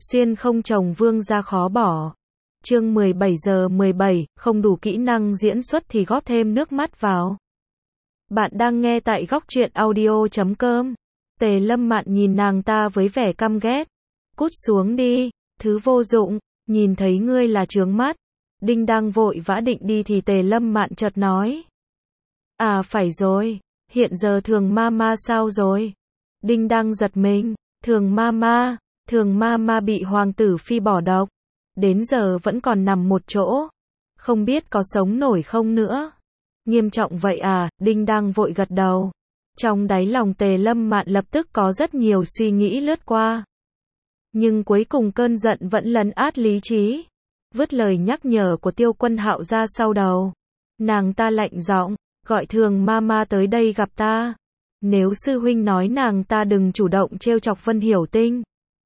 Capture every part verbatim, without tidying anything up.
Xuyên không chồng vương gia khó bỏ. Chương mười bảy giờ mười bảy, không đủ kỹ năng diễn xuất thì góp thêm nước mắt vào. Bạn đang nghe tại góc truyện audio chấm com. Tề Lâm Mạn nhìn nàng ta với vẻ căm ghét. Cút xuống đi, thứ vô dụng, nhìn thấy ngươi là chướng mắt. Đinh đang vội vã định đi thì Tề Lâm Mạn chợt nói. À phải rồi, hiện giờ Thường Mama sao rồi? Đinh đang giật mình, Thường Mama, Thường Mama bị hoàng tử phi bỏ độc. Đến giờ vẫn còn nằm một chỗ. Không biết có sống nổi không nữa. Nghiêm trọng vậy à, Đinh đang vội gật đầu. Trong đáy lòng Tề Lâm Mạn lập tức có rất nhiều suy nghĩ lướt qua. Nhưng cuối cùng cơn giận vẫn lấn át lý trí. Vứt lời nhắc nhở của Tiêu Quân Hạo ra sau đầu. Nàng ta lạnh giọng, gọi Thường Mama tới đây gặp ta. Nếu sư huynh nói nàng ta đừng chủ động trêu chọc Vân Hiểu Tinh.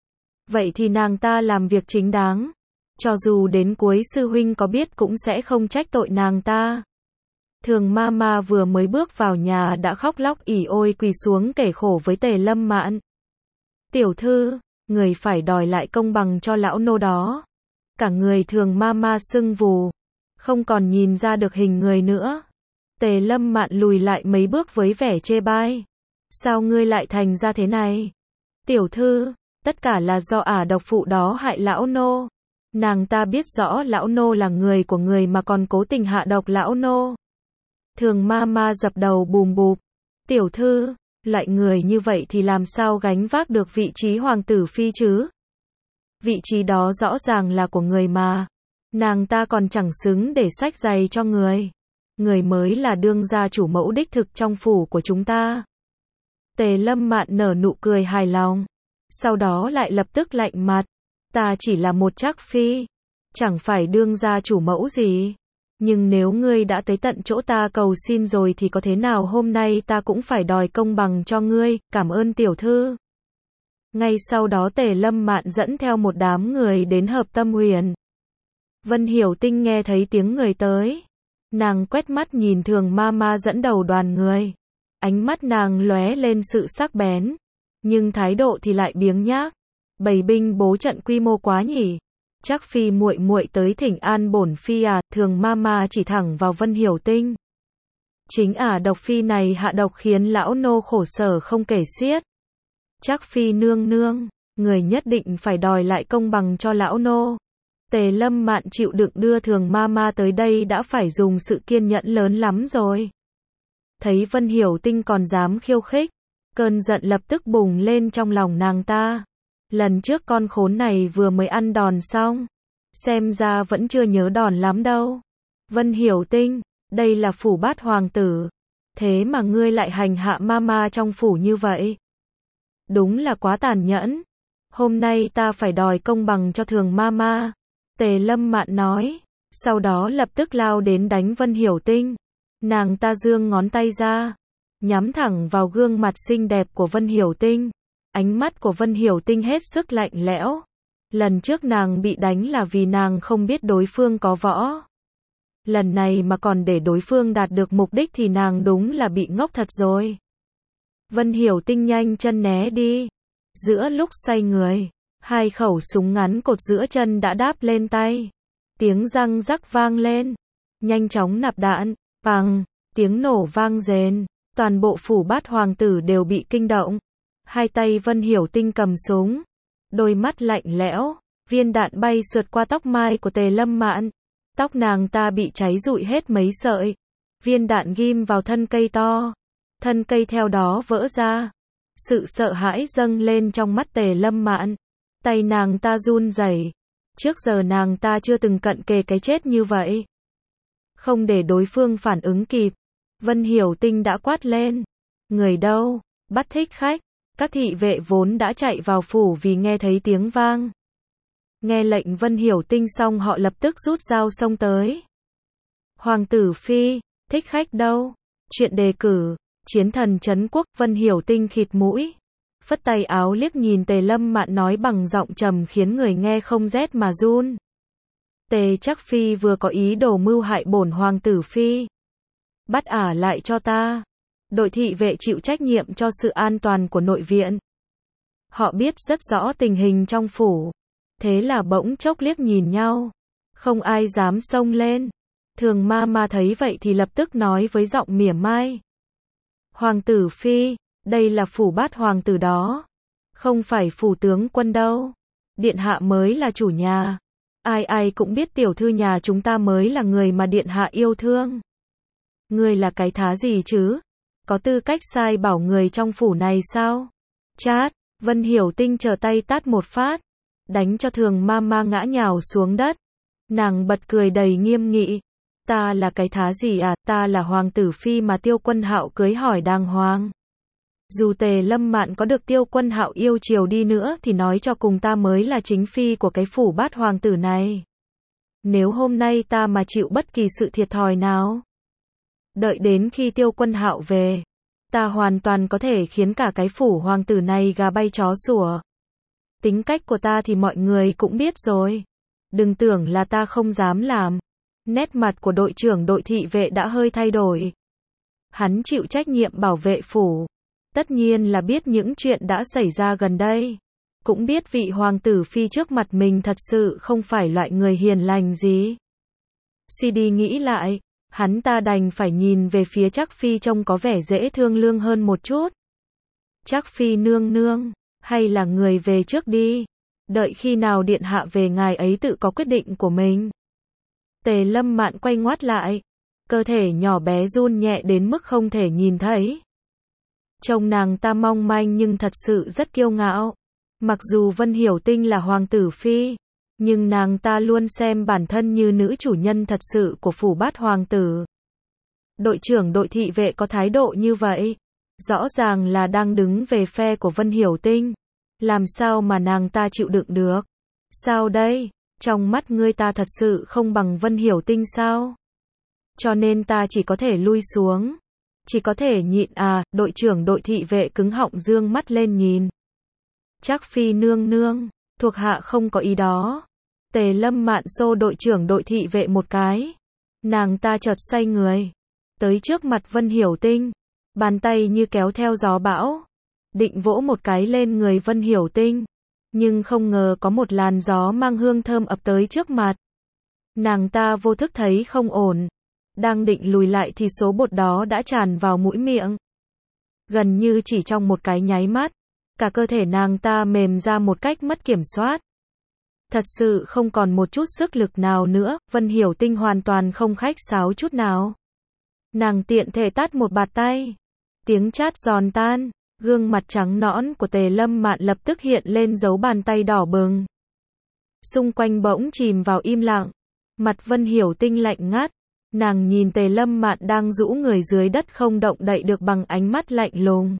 Vậy thì nàng ta làm việc chính đáng. Cho dù đến cuối sư huynh có biết cũng sẽ không trách tội nàng ta. Thường Mama vừa mới bước vào nhà đã khóc lóc ỉ ôi quỳ xuống kể khổ với Tề Lâm Mạn. Tiểu thư, người phải đòi lại công bằng cho lão nô đó. Cả người Thường Mama sưng vù, không còn nhìn ra được hình người nữa. Tề Lâm Mạn lùi lại mấy bước với vẻ chê bai. Sao ngươi lại thành ra thế này? Tiểu thư, tất cả là do ả độc phụ đó hại lão nô. Nàng ta biết rõ lão nô là người của người mà còn cố tình hạ độc lão nô. Thường Mama dập đầu bùm bụp. Tiểu thư, loại người như vậy thì làm sao gánh vác được vị trí hoàng tử phi chứ? Vị trí đó rõ ràng là của người mà. Nàng ta còn chẳng xứng để xách giày cho người. Người mới là đương gia chủ mẫu đích thực trong phủ của chúng ta. Tề Lâm Mạn nở nụ cười hài lòng. Sau đó lại lập tức lạnh mặt. Ta chỉ là một trác phi. Chẳng phải đương gia chủ mẫu gì. Nhưng nếu ngươi đã tới tận chỗ ta cầu xin rồi thì có thế nào hôm nay ta cũng phải đòi công bằng cho ngươi, cảm ơn tiểu thư. Ngay sau đó Tề Lâm Mạn dẫn theo một đám người đến Hợp Tâm Huyền. Vân Hiểu Tinh nghe thấy tiếng người tới. Nàng quét mắt nhìn Thường Mama dẫn đầu đoàn người. Ánh mắt nàng lóe lên sự sắc bén. Nhưng thái độ thì lại biếng nhác. Bày binh bố trận quy mô quá nhỉ. Chắc phi muội muội tới thỉnh an bổn phi à, Thường Mama chỉ thẳng vào Vân Hiểu Tinh. Chính ả độc phi này hạ độc khiến lão nô khổ sở không kể xiết. Chắc phi nương nương, người nhất định phải đòi lại công bằng cho lão nô. Tề Lâm Mạn chịu đựng đưa Thường Mama tới đây đã phải dùng sự kiên nhẫn lớn lắm rồi. Thấy Vân Hiểu Tinh còn dám khiêu khích, cơn giận lập tức bùng lên trong lòng nàng ta. Lần trước con khốn này vừa mới ăn đòn xong. Xem ra vẫn chưa nhớ đòn lắm đâu. Vân Hiểu Tinh, đây là phủ bát hoàng tử. Thế mà ngươi lại hành hạ Mama trong phủ như vậy. Đúng là quá tàn nhẫn. Hôm nay ta phải đòi công bằng cho Thường Mama. Tề Lâm Mạn nói. Sau đó lập tức lao đến đánh Vân Hiểu Tinh. Nàng ta giương ngón tay ra. Nhắm thẳng vào gương mặt xinh đẹp của Vân Hiểu Tinh. Ánh mắt của Vân Hiểu Tinh hết sức lạnh lẽo. Lần trước nàng bị đánh là vì nàng không biết đối phương có võ. Lần này mà còn để đối phương đạt được mục đích thì nàng đúng là bị ngốc thật rồi. Vân Hiểu Tinh nhanh chân né đi. Giữa lúc xoay người, hai khẩu súng ngắn cột giữa chân đã đáp lên tay. Tiếng răng rắc vang lên. Nhanh chóng nạp đạn. Bằng, tiếng nổ vang rền. Toàn bộ phủ bát hoàng tử đều bị kinh động. Hai tay Vân Hiểu Tinh cầm súng. Đôi mắt lạnh lẽo. Viên đạn bay sượt qua tóc mai của Tề Lâm Mạn. Tóc nàng ta bị cháy rụi hết mấy sợi. Viên đạn ghim vào thân cây to. Thân cây theo đó vỡ ra. Sự sợ hãi dâng lên trong mắt Tề Lâm Mạn. Tay nàng ta run rẩy. Trước giờ nàng ta chưa từng cận kề cái chết như vậy. Không để đối phương phản ứng kịp. Vân Hiểu Tinh đã quát lên. Người đâu? Bắt thích khách. Các thị vệ vốn đã chạy vào phủ vì nghe thấy tiếng vang. Nghe lệnh Vân Hiểu Tinh xong họ lập tức rút dao xông tới. Hoàng tử phi, thích khách đâu? Chuyện đề cử, chiến thần trấn quốc. Vân Hiểu Tinh khịt mũi. Phất tay áo liếc nhìn Tề Lâm Mạn nói bằng giọng trầm khiến người nghe không rét mà run. Tề Chắc phi vừa có ý đồ mưu hại bổn hoàng tử phi. Bắt ả lại cho ta. Đội thị vệ chịu trách nhiệm cho sự an toàn của nội viện. Họ biết rất rõ tình hình trong phủ. Thế là bỗng chốc liếc nhìn nhau. Không ai dám xông lên. Thường ma ma thấy vậy thì lập tức nói với giọng mỉa mai. Hoàng tử phi, đây là phủ bát hoàng tử đó. Không phải phủ tướng quân đâu. Điện hạ mới là chủ nhà. Ai ai cũng biết tiểu thư nhà chúng ta mới là người mà điện hạ yêu thương. Ngươi là cái thá gì chứ? Có tư cách sai bảo người trong phủ này sao? Chát, Vân Hiểu Tinh trở tay tát một phát. Đánh cho thường ma ma ngã nhào xuống đất. Nàng bật cười đầy nghiêm nghị. Ta là cái thá gì à? Ta là hoàng tử phi mà Tiêu Quân Hạo cưới hỏi đàng hoàng. Dù Tề Lâm Mạn có được Tiêu Quân Hạo yêu chiều đi nữa thì nói cho cùng ta mới là chính phi của cái phủ bát hoàng tử này. Nếu hôm nay ta mà chịu bất kỳ sự thiệt thòi nào, đợi đến khi Tiêu Quân Hạo về, ta hoàn toàn có thể khiến cả cái phủ hoàng tử này gà bay chó sủa. Tính cách của ta thì mọi người cũng biết rồi. Đừng tưởng là ta không dám làm. Nét mặt của đội trưởng đội thị vệ đã hơi thay đổi. Hắn chịu trách nhiệm bảo vệ phủ. Tất nhiên là biết những chuyện đã xảy ra gần đây. Cũng biết vị hoàng tử phi trước mặt mình thật sự không phải loại người hiền lành gì. Suy đi nghĩ lại, hắn ta đành phải nhìn về phía Trác Phi trông có vẻ dễ thương lương hơn một chút. Trác Phi nương nương, hay là người về trước đi. Đợi khi nào điện hạ về ngài ấy tự có quyết định của mình. Tề Lâm Mạn quay ngoắt lại. Cơ thể nhỏ bé run nhẹ đến mức không thể nhìn thấy. Trông nàng ta mong manh nhưng thật sự rất kiêu ngạo. Mặc dù Vân Hiểu Tinh là hoàng tử phi, nhưng nàng ta luôn xem bản thân như nữ chủ nhân thật sự của phủ bát hoàng tử. Đội trưởng đội thị vệ có thái độ như vậy, rõ ràng là đang đứng về phe của Vân Hiểu Tinh. Làm sao mà nàng ta chịu đựng được? Sao đây? Trong mắt ngươi ta thật sự không bằng Vân Hiểu Tinh sao? Cho nên ta chỉ có thể lui xuống. Chỉ có thể nhịn à, đội trưởng đội thị vệ cứng họng dương mắt lên nhìn. Trác Phi nương nương, thuộc hạ không có ý đó. Tề Lâm Mạn xô đội trưởng đội thị vệ một cái. Nàng ta chợt xoay người. Tới trước mặt Vân Hiểu Tinh. Bàn tay như kéo theo gió bão. Định vỗ một cái lên người Vân Hiểu Tinh. Nhưng không ngờ có một làn gió mang hương thơm ập tới trước mặt. Nàng ta vô thức thấy không ổn. Đang định lùi lại thì số bột đó đã tràn vào mũi miệng. Gần như chỉ trong một cái nháy mắt, cả cơ thể nàng ta mềm ra một cách mất kiểm soát. Thật sự không còn một chút sức lực nào nữa, Vân Hiểu Tinh hoàn toàn không khách sáo chút nào. Nàng tiện thể tát một bạt tay. Tiếng chát giòn tan, gương mặt trắng nõn của Tề Lâm Mạn lập tức hiện lên dấu bàn tay đỏ bừng. Xung quanh bỗng chìm vào im lặng. Mặt Vân Hiểu Tinh lạnh ngắt. Nàng nhìn Tề Lâm Mạn đang rũ người dưới đất không động đậy được bằng ánh mắt lạnh lùng.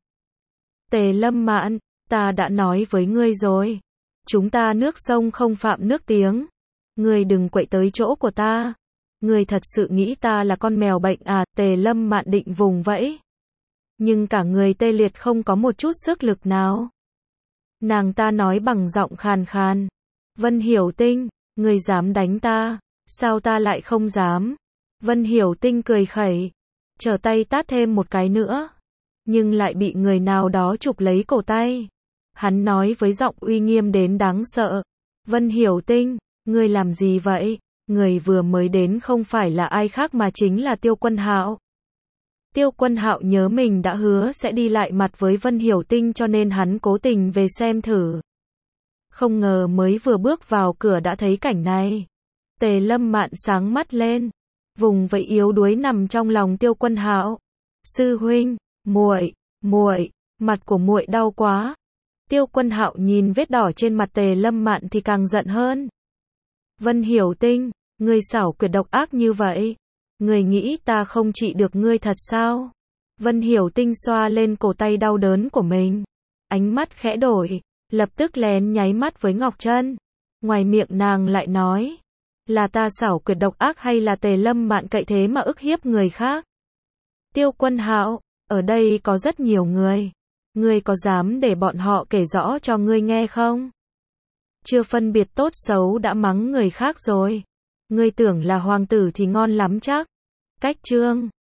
Tề Lâm Mạn, ta đã nói với ngươi rồi. Chúng ta nước sông không phạm nước tiếng. Ngươi đừng quậy tới chỗ của ta. Ngươi thật sự nghĩ ta là con mèo bệnh à? Tề Lâm Mạn định vùng vẫy. Nhưng cả người tê liệt không có một chút sức lực nào. Nàng ta nói bằng giọng khàn khàn. Vân Hiểu Tinh, ngươi dám đánh ta, sao ta lại không dám? Vân Hiểu Tinh cười khẩy, trở tay tát thêm một cái nữa, nhưng lại bị người nào đó chụp lấy cổ tay. Hắn nói với giọng uy nghiêm đến đáng sợ. Vân Hiểu Tinh, ngươi làm gì vậy? Người vừa mới đến không phải là ai khác mà chính là Tiêu Quân Hạo. Tiêu Quân Hạo nhớ mình đã hứa sẽ đi lại mặt với Vân Hiểu Tinh cho nên hắn cố tình về xem thử. Không ngờ mới vừa bước vào cửa đã thấy cảnh này. Tề Lâm Mạn sáng mắt lên, vùng vẫy yếu đuối nằm trong lòng Tiêu Quân Hạo. Sư huynh, muội, muội, mặt của muội đau quá. Tiêu Quân Hạo nhìn vết đỏ trên mặt Tề Lâm Mạn thì càng giận hơn. Vân Hiểu Tinh, ngươi xảo quyệt độc ác như vậy, ngươi nghĩ ta không trị được ngươi thật sao? Vân Hiểu Tinh xoa lên cổ tay đau đớn của mình, ánh mắt khẽ đổi, lập tức lén nháy mắt với Ngọc Trân. Ngoài miệng nàng lại nói, là ta xảo quyệt độc ác hay là Tề Lâm Mạn cậy thế mà ức hiếp người khác? Tiêu Quân Hạo, ở đây có rất nhiều người, ngươi có dám để bọn họ kể rõ cho ngươi nghe không? Chưa phân biệt tốt xấu đã mắng người khác rồi. Ngươi tưởng là hoàng tử thì ngon lắm chắc. Cách chương